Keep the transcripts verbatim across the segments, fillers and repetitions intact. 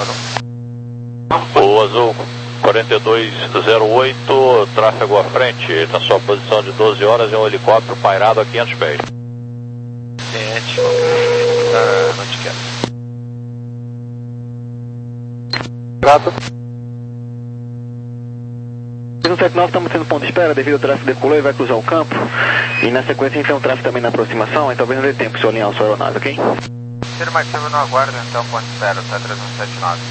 O Azul quarenta e dois zero oito, tráfego à frente, na sua posição de doze horas, é um helicóptero pairado a quinhentos pés. Cliente, tá, não te quero. Grato. cento e setenta e nove, estamos tendo ponto de espera devido ao tráfego decolou e vai cruzar o campo. E na sequência a gente tem um tráfego também na aproximação, então talvez não dê tempo de alinhar a sua aeronave, ok? Afirmativo, não aguarda, então ponto de espera, tá três um sete nove.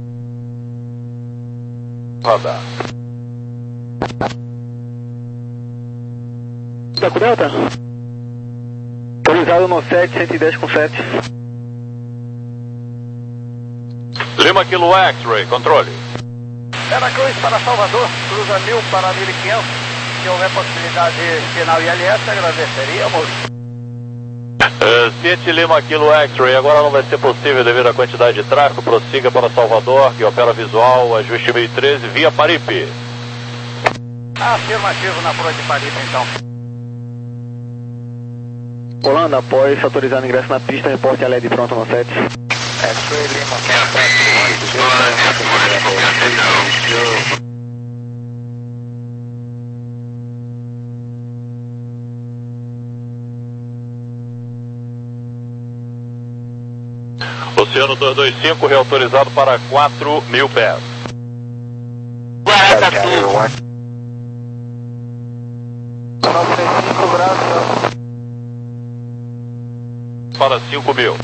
Rodar. Tá com Delta? Autorizado no sete, cento e dez com sete. Lima Kilo X-Ray, controle. Vera Cruz para Salvador, cruza mil para mil e quinhentos. Se houver possibilidade de sinal I L S, agradeceríamos. Uh, sete Lima Kilo X-Ray, agora não vai ser possível devido à quantidade de tráfego. Prossiga para Salvador, que opera visual, ajuste mil e treze, via Paripe. Afirmativo na proa de Paripe, então. Holanda, após autorizar o ingresso na pista, reporte a L E D pronto no sete. X-Ray Lima, Oceano duzentos e vinte e cinco, reautorizado para quatro mil pés. Para cinco mil.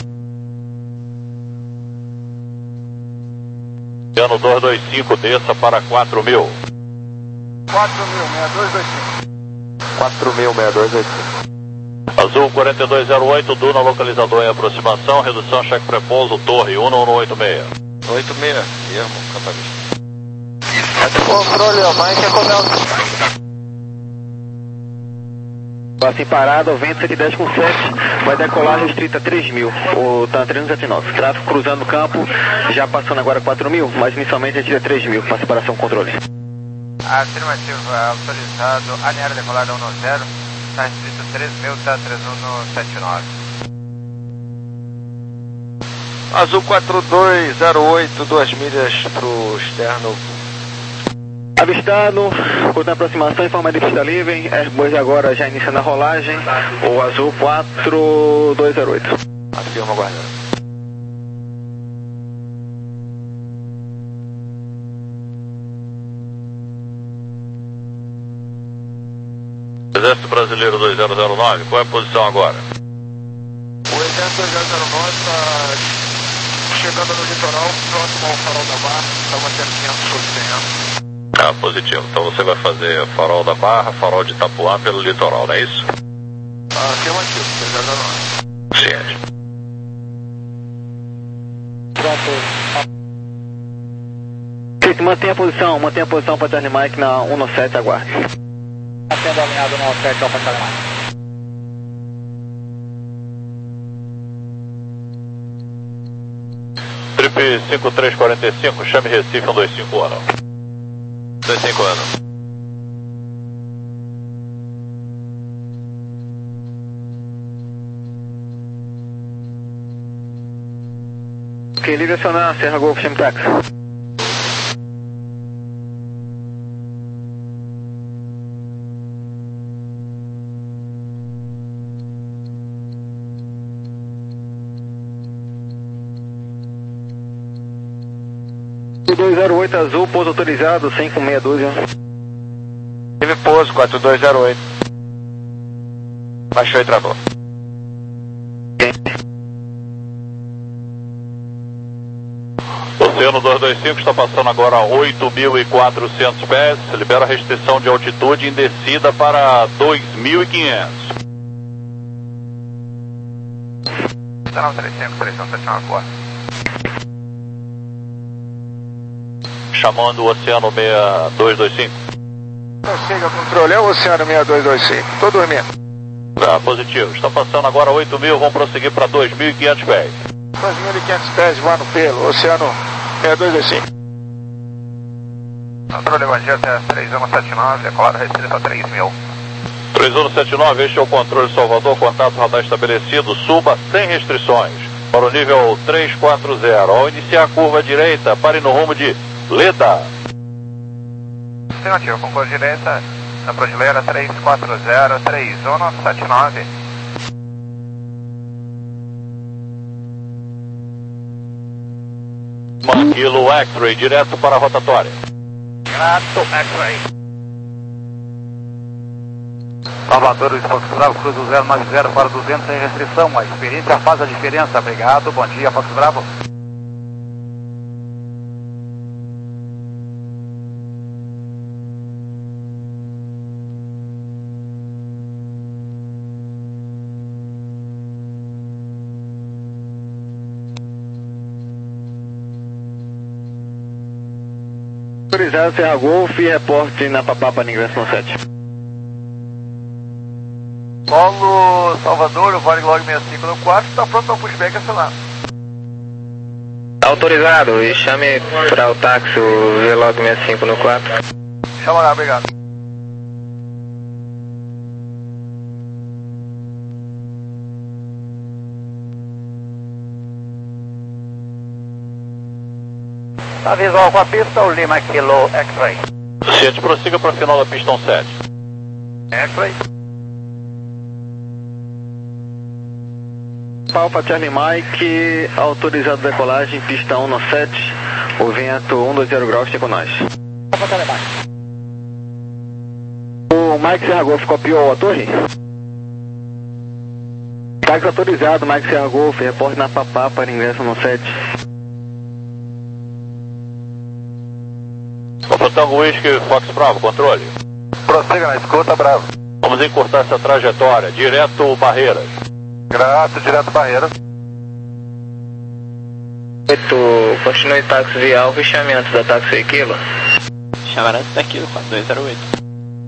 Oceano duzentos e vinte e cinco, desça para quatro mil. quatro mil, seis dois dois cinco. quatro mil, seis dois dois cinco. Azul quarenta e dois zero oito, Duna localizador em aproximação, redução cheque prepouso, torre um um oito seis. oito seis, ermo, catarista. Controle, ó, Mike é Comel. Passe parado, vento cento e dez com sete, vai decolar restrita três mil, o TAN trezentos e setenta e nove. Tráfego cruzando o campo, já passando agora quatro mil, mas inicialmente a gente é três mil, para separação controle. Afirmativo, autorizado, alinhar decolada um zero, está restrito três mil, tá três um sete nove. Azul quatro dois zero oito, duas milhas pro externo. Avistado, contando a aproximação em forma de pista livre, Airbus agora já iniciando a rolagem, o Azul quatro dois zero oito. Afirma guardando. Exército Brasileiro dois zero zero nove, qual é a posição agora? O Exército dois zero zero nove está chegando no litoral, próximo ao farol da Barra, está mantendo quinhentos por cento. Ah, positivo. Então você vai fazer farol da Barra, farol de Itapuã pelo litoral, não é isso? Afirmativo, dois zero zero nove. Ciente. Pronto. Mantenha a posição, mantenha a posição para Charlie Mike na um sete, aguarde. Sendo alinhado no sete, Alfa Charlie Mike. Trip cinco três quatro cinco, chame Recife um dois cinco ano. dois cinco anos. Ok, livre acionar, Serra Golf, chame táxi. dois zero oito Azul, pouso autorizado, cem com meia dúzia. Teve pouso, quatro dois zero oito. Baixou e travou. Oceano duzentos e vinte e cinco está passando agora a oito mil e quatrocentos pés, libera a restrição de altitude em descida para dois mil e quinhentos. Canal três cinco, três um sete nove, boa. Chamando o Oceano seis dois dois cinco. Chega, controle, é o Oceano seis dois dois cinco, tô dormindo. Ah, positivo. Está passando agora oito mil, vão prosseguir para dois mil e quinhentos pés. dois mil e quinhentos pés voando pelo Oceano seis dois dois cinco. Controle Evangelho três um sete nove, decolada restrita a três mil. três um sete nove, este é o controle Salvador, contato radar estabelecido, suba sem restrições. Para o nível três quatro zero. Ao iniciar a curva direita, pare no rumo de Leda. Negativo, com curva direita, na brasileira três quatro zero, três um sete nove. Kilo X-Ray, direto para a rotatória. Grato, X-Ray. Salvador, Fox Bravo, cruza o zero nove zero para duzentos sem restrição. A experiência faz a diferença. Obrigado, bom dia, Fox Bravo. Autorizado Serra Golf e reporte na Papapa, ingresso sete. Paulo Salvador, o Vale Log sessenta e cinco no quatro, está pronto para o pushback acionar. Autorizado, e chame para o táxi o V-Log sessenta e cinco no quatro. Chama lá, obrigado. Tá visual com a pista, o Lima Kilo X-Ray. Ciente, prossiga para a final da pista sete. X-Ray. Alfa Charlie Mike, autorizado decolagem, pista um no sete, o vento cento e vinte graus, tem com nós. Alfa Charlie Mike. O Mike Serra Golf copiou a torre? Táxi autorizado, Mike Serra Golf, reporte na Papapa, ingresso no sete. Tango Whisky, Fox Bravo, controle. Prossiga na escuta, Bravo. Vamos encurtar essa trajetória, direto Barreiras. Grato, direto Barreiras. oito, continue táxi via Alfa e chame antes da táxi Kilo. Chamar antes da Kilo, quatro dois zero oito.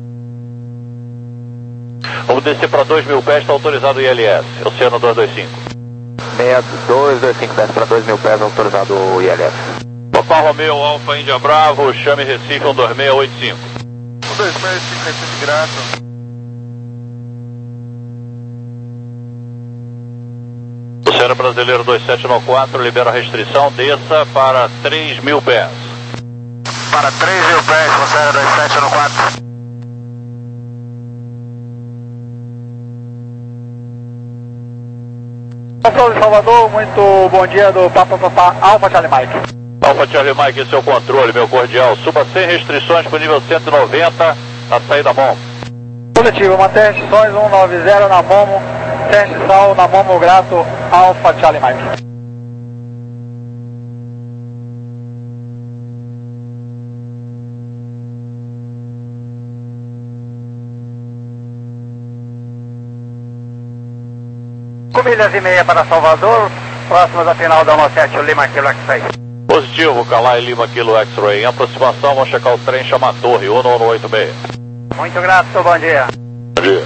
Vamos descer para dois mil pés, está autorizado o I L S, Oceano duzentos e vinte e cinco. seis dois dois cinco, desce para dois mil pés, autorizado o I L S. Papa Romeo, Alfa Índia Bravo, chame Recife um dois seis oito cinco. um dois seis cinco, Recife, grato. Oceano Brasileiro dois sete nove quatro, libera a restrição, desça para três mil pés. Para três mil pés, Oceano dois sete nove quatro. Pessoal de Salvador, muito bom dia do Papa Papa Alfa Charlie Mike. Alfa Charlie Mike, esse é o controle, meu cordial. Suba sem restrições para o nível cento e noventa, na saída Momo. Positivo, mantém restrições cento e noventa na Momo, sem restrição na Momo, grato, Alfa Charlie Mike. Com milhas e meia para Salvador, próximo da final da sete, o Lima Kilo X-Ray. Positivo, Calai Lima Kilo X-Ray. Em aproximação, vamos checar o trem, chama a torre, um um oito seis. Muito grato, bom dia. Bom dia.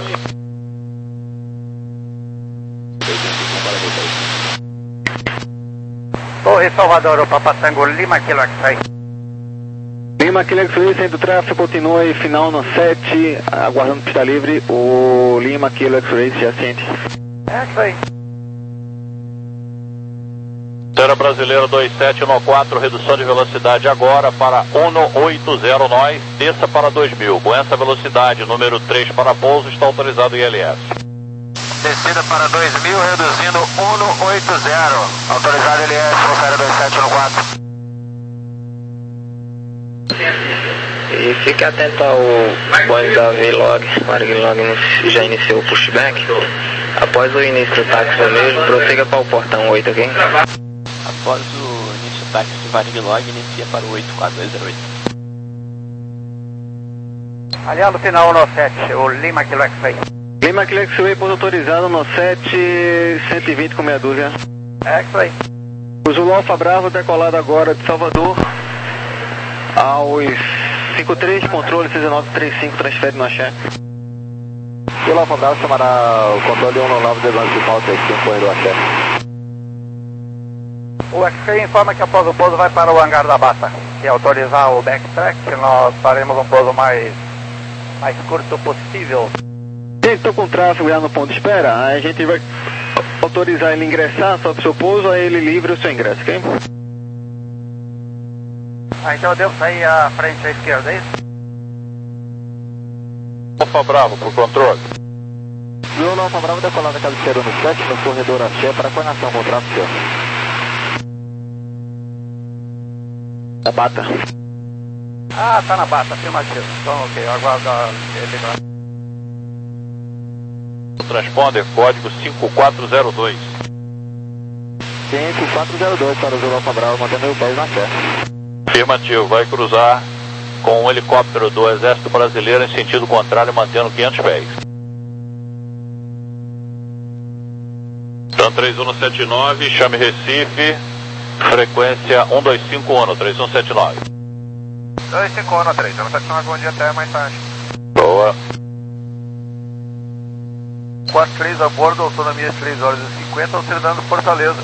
Torre Salvador, o Papa Tango Lima Kilo X-Ray. Lima Kilo X-Ray, centro do tráfego, continua e final no sete, aguardando pista livre, o Lima Kilo X-Ray se assente. X-Ray. Serra Brasileira dois sete nove quatro, redução de velocidade agora para um oito zero nós, desça para dois mil. Com essa velocidade, número três para pouso, está autorizado o I L S. Descida para dois mil, reduzindo um oito zero. Autorizado L S, Serra dois sete nove quatro. E fique atento ao bonde da V-Log, o Varglog já iniciou o pushback. Após o início do táxi vermelho, prossiga para o portão oito, ok? Após o início do táxi de Varglog, inicia para o oito quatro dois zero oito. Aliado final no sete, o Lima Kilo X-Ray. Lima Kilo X-Ray, ponto autorizado no sete, cento e vinte com meia dúzia. X-Ray. O Zulu Alfa Bravo decolado agora de Salvador aos cinco três, controle seis nove três cinco, transfere no axé. Zulu Alfa Bravo chamará o controle um nove dois cinco três cinco, corredor axé. O X-Ray informa que após o pouso vai para o hangar da Bata. Se autorizar o backtrack, nós faremos um pouso mais, mais curto possível. Gente, estou com tráfego já no ponto de espera, a gente vai Autorizar ele ingressar, sobe seu pouso, aí ele livre o seu ingresso, ok? Ah, então eu devo sair à frente à esquerda, é isso? Alfa Bravo, por controle. Zulu Alfa Bravo decolar da cabeceira no sete, no corredor Axé, para coordenação com o tráfego seu. Da bata. Ah, tá na bata, afirmativo. Então, ok, eu aguardo ele lá. Transponder, código cinco quatro zero dois. cinco quatro zero dois para o Zulu Alfa Bravo, mantendo mil pés na Sé. Afirmativo, vai cruzar com um helicóptero do Exército Brasileiro em sentido contrário, mantendo quinhentos pés. Então três um sete nove, chame Recife, frequência um dois cinco um, três um sete nove. dois cinco um, três um sete nove, bom dia, até mais tarde. Boa. quatro três a bordo, autonomia três horas e cinquenta, auxiliando Fortaleza.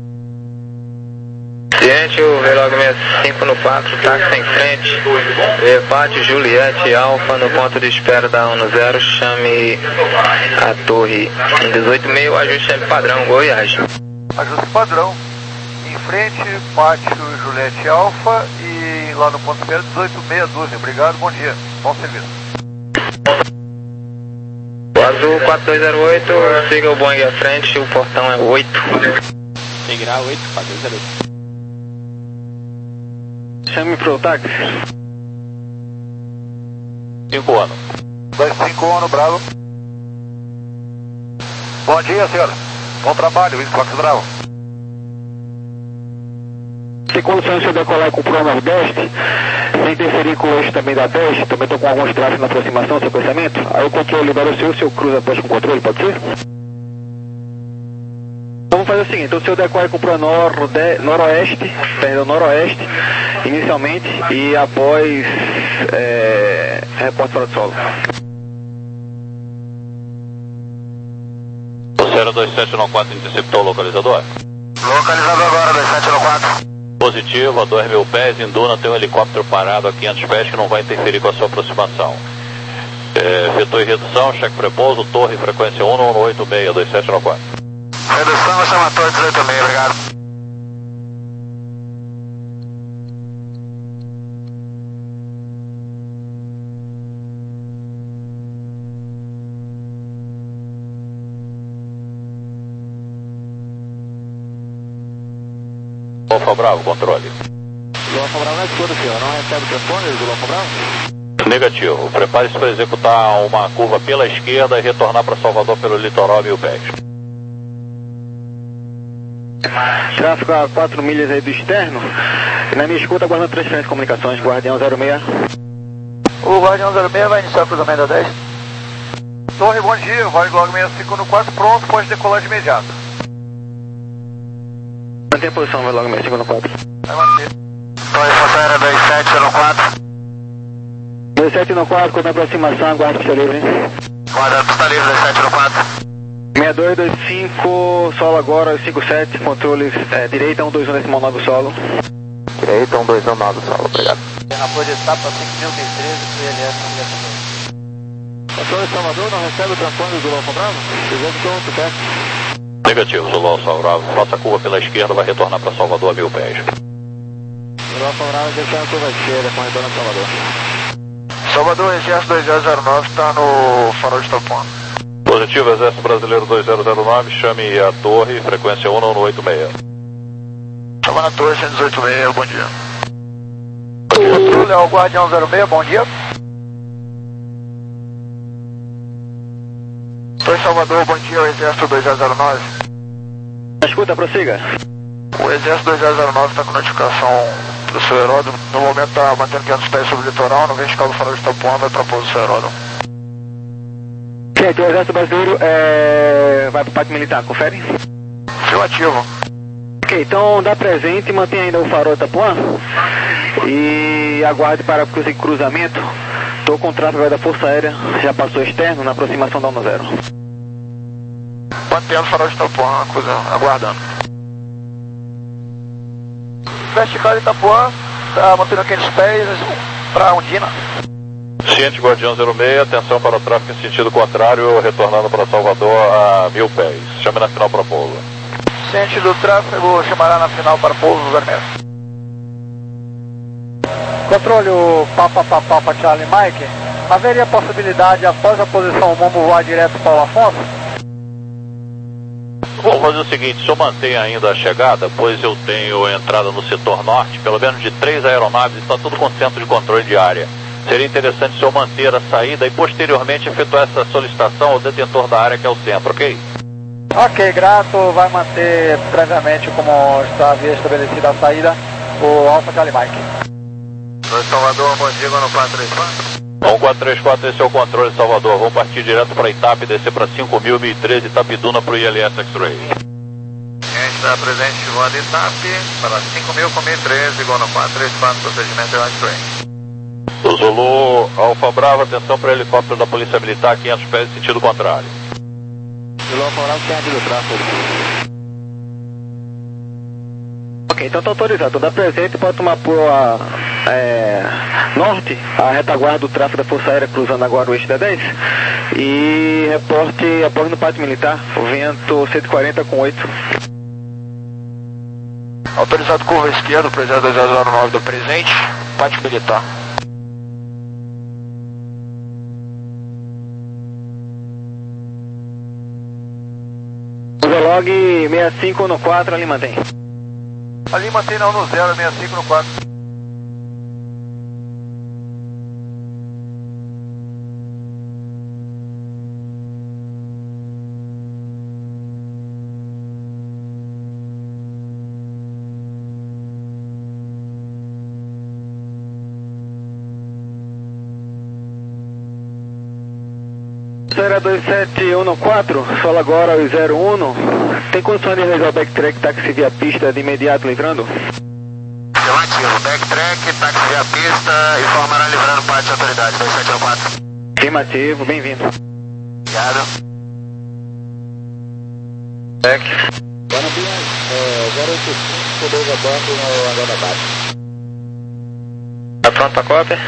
Ciente, o Velogue sessenta e cinco no quatro, táxi em frente, Pátio Juliette Alfa no ponto de espera da um zero, chame a torre em dezoito meio, ajuste padrão, Goiás. Ajuste padrão, em frente, Pátio Juliette Alfa e lá no ponto de espera dezoito meia dúzia, obrigado, bom dia, bom serviço. Azul quatro dois zero oito, siga o Boeing à frente, o portão é oito. Seguirá oito, quatro dois zero oito. Chame pro táxi. cinco anos. dois cinco um, Bravo. Bom dia, senhor. Bom trabalho, Fox Bravo. Tem condições de decolar com o Pro Nordeste, sem interferir com o eixo também da dez, também estou com alguns tráfegos na aproximação, sequenciamento. Aí o controle libera o seu, o seu cruza após com o controle, pode ser? Então vamos fazer o seguinte, então o seu decola com o Pro Norde, Noroeste, perdão, Noroeste, inicialmente, e após é, reporte fora do solo. O zero dois sete nove quatro interceptou o localizador? Localizador agora, dois sete nove quatro. Positivo, a dois mil pés, em Duna tem um helicóptero parado a quinhentos pés que não vai interferir com a sua aproximação. É, vetor e redução, cheque prepouso, torre, frequência um um oito seis, dois sete nove quatro. Redução, chama a torre dezoito meia, obrigado. Alfa Bravo, controle. Zulu Alfa Bravo na escuta, senhor. Não recebe o telefone, Zulu Alfa Bravo? Negativo. Prepare-se para executar uma curva pela esquerda e retornar para Salvador pelo litoral a mil pés. Tráfego a quatro milhas aí do externo. E na minha escuta, aguardando transferência de comunicações, Guardião zero seis. O Guardião zero seis vai iniciar o cruzamento da dez. Torre, bom dia. Vai Globo sessenta e cinco no quatro, pronto, pode decolar de imediato. Mantém a posição, vai logo sessenta e cinco no quatro. Vai manter. Torre Força Aérea dois sete no quatro. dois sete no quatro, quando a aproximação, aguarda pista livre. Guarda pista livre, dois sete no quatro. seis dois dois cinco, solo agora, cinco sete, controles é, direita, um dois um decimal nove solo. Direita, um dois um nove solo, obrigado. Apoio de etapa cinco mil treze, C L S. Controle Salvador, não recebe o transponder do Zulu Alfa Bravo? Executou outro teste. Negativo, Zulu Alfa Bravo. Faça a curva pela esquerda, vai retornar para Salvador a mil pés. Zulu Alfa Bravo, deixando a curva esquerda, com retorno a Salvador. Salvador, Exército dois zero zero nove, está no farol de Tapuã. Positivo, Exército Brasileiro dois zero zero nove, chame a torre, frequência um um oito seis. Chama na torre, cento e dezoito meia, bom dia. Controle ao Guardião zero seis, bom dia. Torre Salvador, bom dia, o Exército dois zero zero nove. Escuta, prossiga. O Exército dois zero zero nove está com notificação do seu aeródromo. No momento está mantendo quinhentos pés sobre o litoral, no vertical do farol de Tapuã, vai para pouso do seu aeródromo. Gente, o Exército Brasileiro é... vai para o Pátio Militar, confere? Afirmativo. Ok, então dá presente e mantém ainda o farol de Tapuã. E aguarde para o cruzamento. Estou com o tráfego da Força Aérea, já passou externo na aproximação da um zero. Mantendo o farol de Tapuã, aguardando. Vertical de Itapuã, está mantendo aqueles pés para Undina. Ciente Guardião zero seis, atenção para o tráfego em sentido contrário, retornando para Salvador a mil pés. Chame na final para pouso. Ciente do tráfego, chamará na final para pouso vermelho. Controle o Papa Papa Papa Charlie Mike. Haveria possibilidade, após a posição Momo, voar direto para o Afonso? Vamos fazer o seguinte, se eu mantenho ainda a chegada, pois eu tenho entrada no setor norte, pelo menos de três aeronaves, está tudo com centro de controle de área. Seria interessante se eu manter a saída e posteriormente efetuar essa solicitação ao detentor da área, que é o centro, ok? Ok, grato, vai manter previamente como está havia estabelecida a saída, o Alfa Charlie Mike. Oi, Salvador, bom dia, no quatro três quatro. um quatro três quatro, esse é o controle de Salvador. Vamos partir direto para Itap, descer para cinco mil, mil e treze, Itapiduna para o I L S X-Ray. A gente está presente voando Itap para cinco mil com mil e treze, igual no quatro três quatro, procedimento de X-Ray. Zulu Alfa Bravo, atenção para o helicóptero da Polícia Militar, quinhentos pés, sentido contrário. Zulu Alfa Bravo, ciente do tráfego. Ok, então está autorizado. Dá presente, pode tomar por a, é, norte, a retaguarda do tráfego da Força Aérea, cruzando agora o eixo da dez. E reporte após no pátio militar, o vento cento e quarenta com oito. Autorizado curva esquerda, presidente dois zero zero nove do presente, pátio militar. Log sessenta e cinco no quatro, ali mantém. Ali mantém não no zero, sessenta e cinco no quatro. zero dois sete um no quatro, solo agora o zero um. Tem condição de realizar o backtrack, táxi via pista de imediato livrando? Afirmativo, backtrack, táxi via pista, informará livrando parte de autoridade, dois sete um quatro. Afirmativo, bem-vindo. Obrigado. Back. Guanabinha, é, zero oito cinco, dois abaixo no andar da base. Tá pronto pra cópia?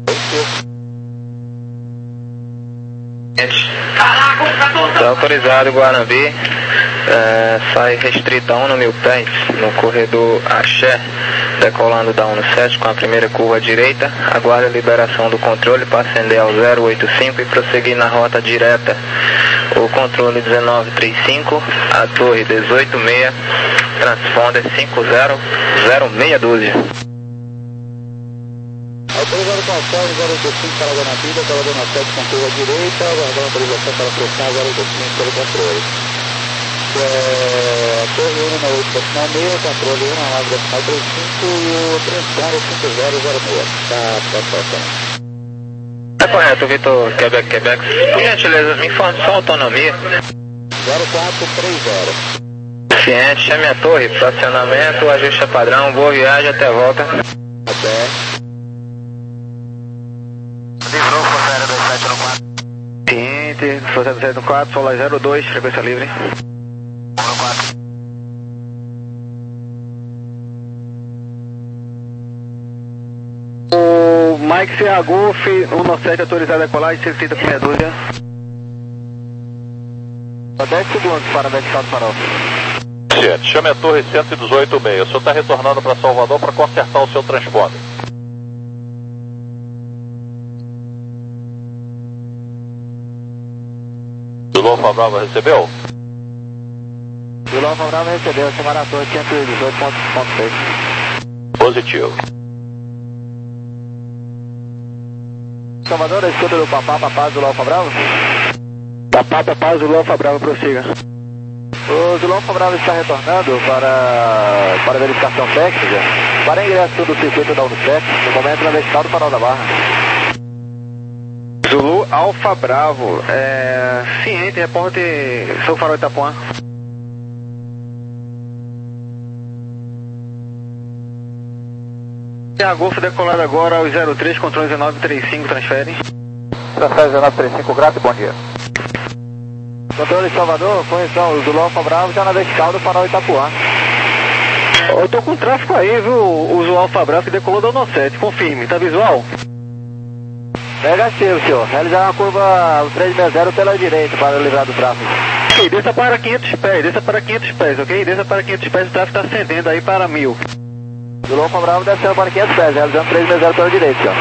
Está autorizado Guanabi, é, sai restrita um no mil pés, no corredor Axé, decolando da um no sete com a primeira curva à direita, aguarda a liberação do controle para ascender ao zero oito cinco e prosseguir na rota direta. O controle dezenove trinta e cinco, a torre dezoito seis, transponder cinco zero zero seis doze. Autorizado com a Sérgio zero oito cinco para a Guanabira, pela Dona sete com curva direita, aguardando autorização para prestar zero oito cinco pelo controle. É, a torre um na oito decimal seis, controle um na nove decimal trinta e cinco e o transponder cinco zero zero seis. Tá, tá, tá, tá. É correto, Vitor, Quebec, Quebec. Por gentileza, me informe só a autonomia. zero quatro três zero. Ciente, chame a torre, fracionamento, ajuste padrão, boa viagem, até a volta. Até. Livrou, Força Aérea dois sete no quatro. Ciente, Força Aérea dois sete no quatro, Solar zero dois, frequência livre. um no quatro. O Mike C A Golf, um no sete autorizado a decolar, certifica com meia dúzia. dez segundos para verificar o farol. Ciente, chame a torre cento e dezoito seis. O senhor está retornando para Salvador para consertar o seu transponder. Zulu Alfa Bravo recebeu? Zulu Alfa Bravo recebeu, chamar a torre cento e dezoito ponto seis. Positivo. Salvador, a escuta do Papá, Papá, Zulu Alfa Bravo? Papá, Papá, Zulu Alfa Bravo, prossiga. O Zulu Alfa Bravo está retornando para, para verificação técnica, para ingresso do circuito da Unicef, no momento na vertical do farol da Barra. Zulu Alfa Bravo, é, ciente, reporte sobre o farol de Itapuã. A Golf decolado agora ao zero três, controle dezenove trinta e cinco, transfere. Transfere dezenove trinta e cinco, grato e bom dia. Controle de Salvador, correção, o Zulu Alfa Bravo já na vertical do farol Itapuã. Eu tô com tráfego aí, viu, o Zulu Alfa Bravo que decolou da um sete, confirme, tá visual? Negativo, senhor. Realizar uma curva o trezentos e sessenta pela direita para livrar do tráfego. Ok, desça para quinhentos pés, desça para quinhentos pés, ok? Desça para quinhentos pés, o tráfego está ascendendo aí para mil. Zulu Alfa Bravo descendo para quinhentos pés, realizando trezentos e sessenta pela direita, senhor.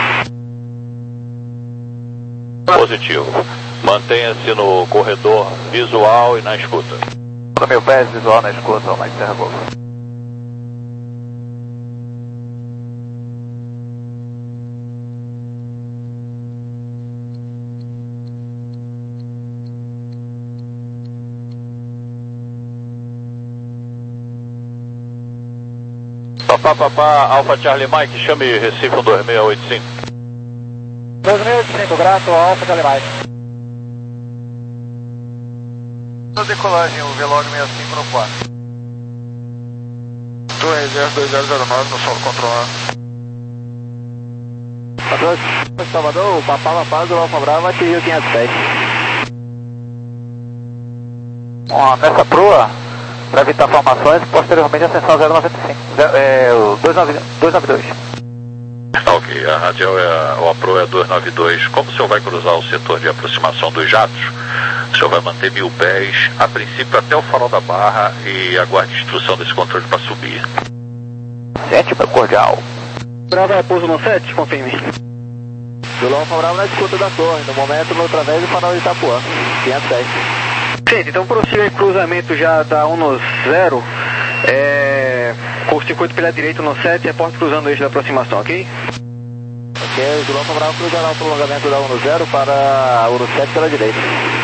Positivo. Mantenha-se no corredor visual e na escuta. No mil pés, visual na escuta, Mike Serra Golf. Papá, papá, Alfa Charlie Mike, chame Recife um dois seis oito cinco. dois seis oito cinco, grato, Alfa Charlie Mike. Na decolagem, o Veloz sessenta e cinco no quatro. Torre Reserva dois zero zero nove no solo controlado. Patrão de Salvador, o Papá Papá do Alfa Bravo atingiu quinhentos pés. Ó, nessa proa, para evitar formações, posteriormente ascensão zero noventa e cinco. É, o duzentos e noventa e dois. Ok, a radial é a, o APRO é duzentos e noventa e dois. Como o senhor vai cruzar o setor de aproximação dos jatos, o senhor vai manter mil pés, a princípio até o farol da barra, e aguarde instrução desse controle para subir. Sete, meu cordial. Bravo é pouso no sete, confirme. Zulu Alfa Bravo na escuta da torre, no momento no através do farol de Itapuã, quinhentos pés. Gente, então prossiga em cruzamento já da um no zero, é, com o circuito pela direita no sete, reporte cruzando o eixo da aproximação, ok? Ok, o Zulu Alfa Bravo cruzará o prolongamento da um no zero para o sete pela direita.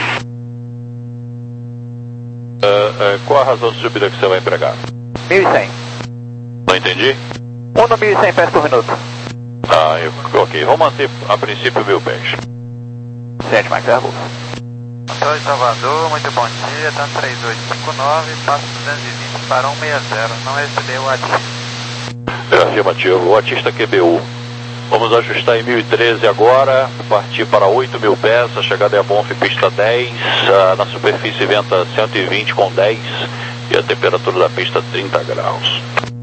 Uh, uh, qual a razão de subida que você vai empregar? mil e cem. Não entendi? um no mil e cem pés por minuto. Ah, eu, ok, vou manter a princípio mil pés. sete, Mike Serra Golf. Controle de Salvador, muito bom dia, tá no três oito cinco nove, passo duzentos e vinte para cento e sessenta, não recebeu o ativo. É afirmativo, o Atista Q B U. Vamos ajustar em mil e treze agora, partir para oito mil pés, a chegada é a Bonf pista dez, uh, na superfície venta cento e vinte com dez e a temperatura da pista trinta graus.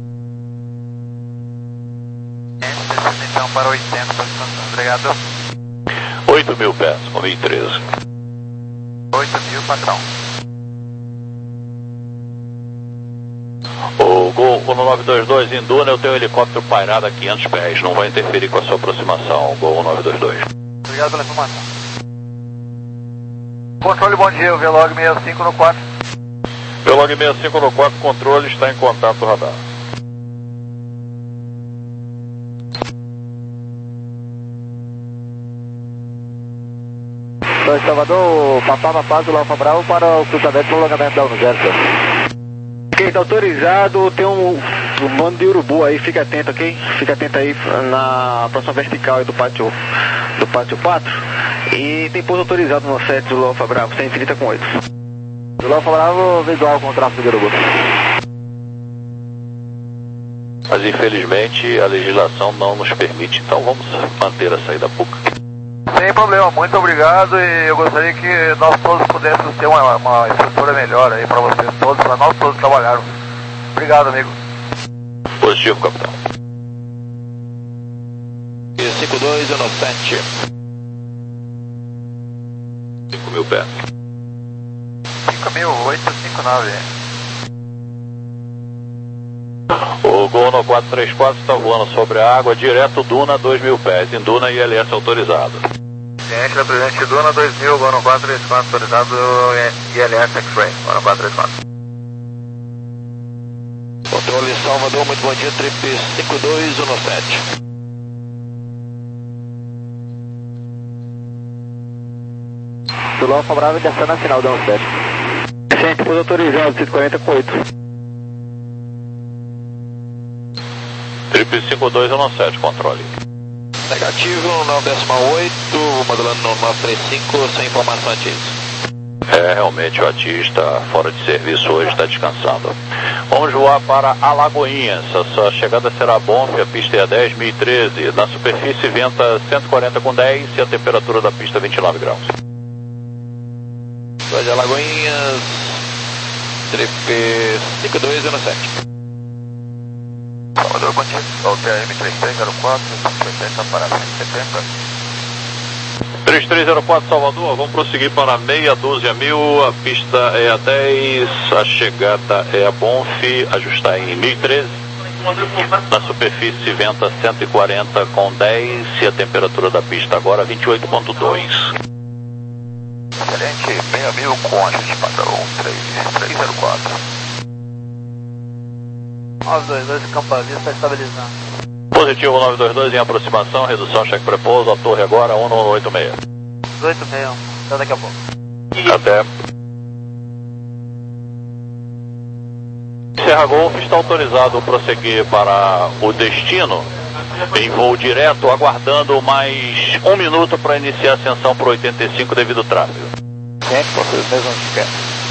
Então para oitenta, obrigado. oito mil pés, com mil e treze. oito mil, patrão. O Gol um nove dois dois em Duna, eu tenho um helicóptero pairado a quinhentos pés, não vai interferir com a sua aproximação, Gol um nove dois dois. Obrigado pela informação. Controle, bom dia, o Velog sessenta e cinco no quatro. Velog sessenta e cinco no quatro, controle, está em contato radar. Torre de Salvador, Papá Papá do Alfa Bravo para o cruzamento e prolongamento da um no zero, senhor. Ok, está autorizado, tem um, um bando de urubu aí, fica atento, ok? Fica atento aí na próxima vertical aí do pátio, do pátio quatro. E tem pouso autorizado no sete do Alfa Bravo, cento e trinta com oito. Do Alfa Bravo, visual com tráfego de urubu. Mas infelizmente a legislação não nos permite, então vamos manter a saída pública. Sem problema, muito obrigado, e eu gostaria que nós todos pudéssemos ter uma, uma estrutura melhor aí para vocês todos, para nós todos trabalharmos. Obrigado, amigo. Positivo, capitão. cinco dois um sete. cinco mil pés. cinco mil oitocentos e cinquenta e nove. O Gol no quatro três quatro está voando sobre a água, direto Duna dois mil pés, em Duna I L S autorizado. Cliente da Presidente Duna dois mil, Gol no quatro três quatro, autorizado I L S X-Ray, Gol no quatro três quatro. Controle Salvador, muito bom dia, trip cinco dois um sete. Do Alfa Bravo descendo na final da um sete. Gente, pouso autorizado, cento e quarenta com oito. Trip cinco dois um sete, controle. Negativo, nove oito, modulando no nove três cinco, sem informação disso. É, realmente o ATI está fora de serviço hoje, está descansando. Vamos voar para Alagoinhas, a sua chegada será Bonf, a pista é a dez, mil e treze. Na superfície venta cento e quarenta com dez e a temperatura da pista vinte e nove graus. Dois Alagoinhas, trip cinco dois um sete. Salvador, bom dia. O T M três três zero quatro, oitenta para cento e setenta. três três zero quatro Salvador, vamos prosseguir para meia dúzia mil, a pista é a dez, a chegada é a Bonf, ajustar em mil e treze, na superfície venta cento e quarenta com dez e a temperatura da pista agora vinte e oito ponto dois. Excelente, meia mil com ajuste padrão três três zero quatro. nove dois dois, campo à vista, estabilizando. Positivo nove dois dois em aproximação, redução, cheque prepouso, a torre agora um nove oito seis. oito seis, até daqui a pouco. Até. Serra Golf está autorizado a prosseguir para o destino em voo direto, aguardando mais um minuto para iniciar a ascensão para oitenta e cinco devido ao tráfego. Sim, vocês mesmos querem.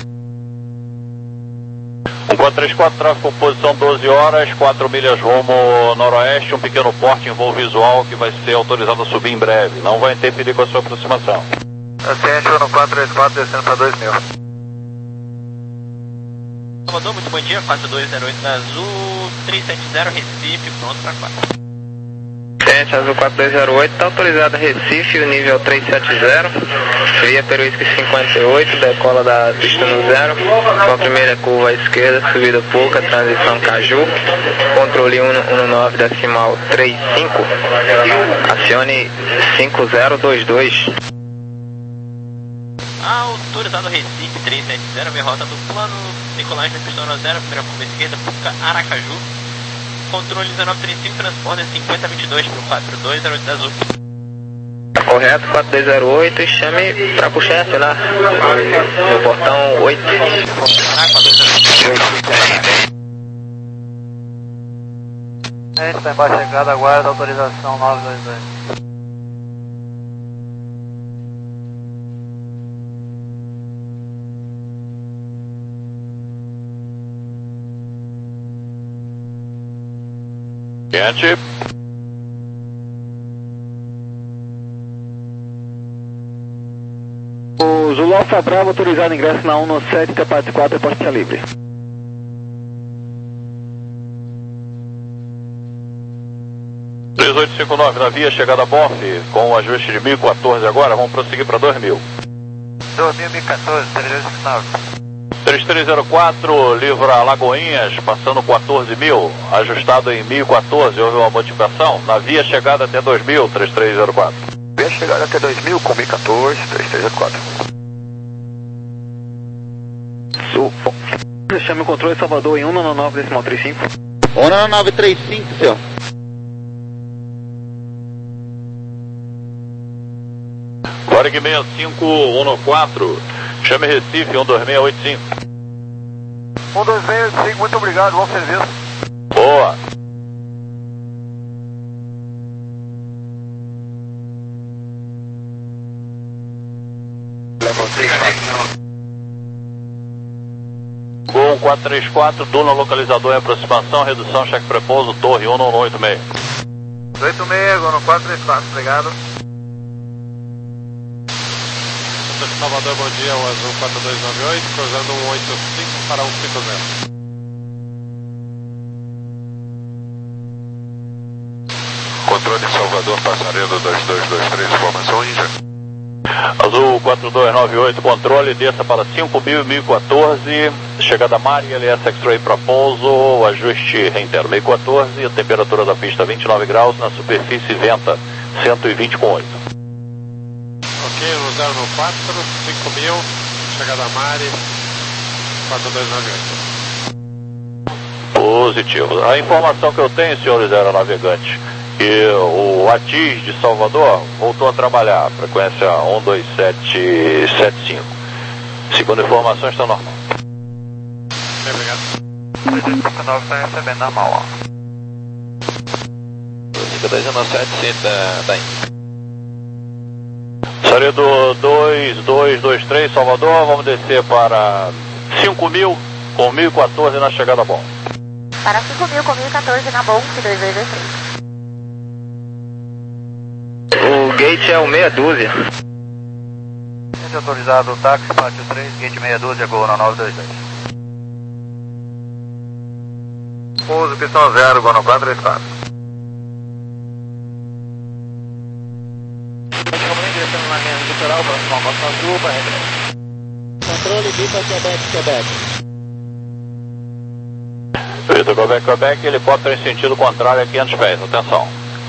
um quatro três quatro, tráfego com posição doze horas, quatro milhas rumo noroeste, um pequeno porte em voo visual que vai ser autorizado a subir em breve. Não vai interferir com a sua aproximação. Ascente no quatro três quatro, descendo para dois mil. Salvador, muito bom dia, quatro dois zero oito da Azul, três sete zero Recife, pronto para quatro. Ascente Azul quatro dois zero oito, está autorizado a Recife, o nível três sete zero, via Peruísque cinquenta e oito, decola da pista no zero, com a primeira curva à esquerda, subida pouca, transição Caju, controle cento e nove decimal trinta e cinco, acione cinco zero dois dois. Autorizado Recife três sete zero, via rota do plano, decolagem da pista no zero, primeira curva à esquerda, Puca Aracaju. Controle dezenove trinta e cinco, transporte cinquenta vinte e dois para o quatro dois zero oito da Azul. Correto, quatro dois zero oito, chame para puxar lá no portão oito. A gente está embaixo chegada, aguarda autorização nove dois dois. Quente. O Zulu Alfa Bravo autorizado ingresso na um sete, capaz quatro, pista livre. três oito cinco nove na via, chegada a Bonf, com o ajuste de mil e quatorze agora, vamos prosseguir para dois mil. dois mil e quatorze, três oito cinco nove. três três zero quatro, livra Lagoinhas, passando quatorze mil, ajustado em mil e quatorze, houve uma modificação, na via chegada até dois mil, três três zero quatro. Via chegada até dois mil com mil e quatorze, três três zero quatro. Sul. Chame o controle Salvador em um nove nove decimal trinta e cinco. um nove nove trinta e cinco, senhor. Varig sessenta e cinco um quatro, chame Recife um dois seis oito cinco. um dois seis oito cinco, muito obrigado, bom serviço. Boa. Gol um quatro três quatro, Duna localizador em aproximação, redução, cheque prepouso, torre um nove oito seis. oito seis, Gol no quatro três quatro, obrigado. Salvador, bom dia, o Azul quatro dois nove oito, cruzando um oito cinco para um cinco zero. Controle Salvador, passarelo dois dois dois três, informações. Azul quatro dois nove oito, controle, desça para cinco mil e mil e quatorze, chegada Mari, L S X-Ray para pouso, ajuste reintero mil e quatorze, a temperatura da pista vinte e nove graus, na superfície venta cento e vinte com oito. Ok, no zero no quatro, cinco mil, chegada Mari, quatro dois nove oito. Positivo. A informação que eu tenho, senhores aeronavegantes, que o ATIS de Salvador voltou a trabalhar, frequência um dois sete sete cinco. Segundo informações, está normal. Bem, obrigado. três oito cinco nove está recebendo normal, ó. cinco dois um sete, centro da, da Índia. Saredo dois dois dois três, Salvador, vamos descer para cinco mil com mil e quatorze na chegada bom. Para cinco mil com mil e quatorze na Bonf dois dois dois três. O gate é o meia dúzia. Gate autorizado, táxi, pátio três, gate meia dúzia, Gol no nove dois dois. Pouso, pistão zero, Gol no quatro três quatro. batendo na linha do litoral, próximo ao Costa Azul, para regresso. Controle Vitor Quebec, Quebec. Vitor Quebec, Quebec, helicóptero em sentido contrário a quinhentos pés, atenção.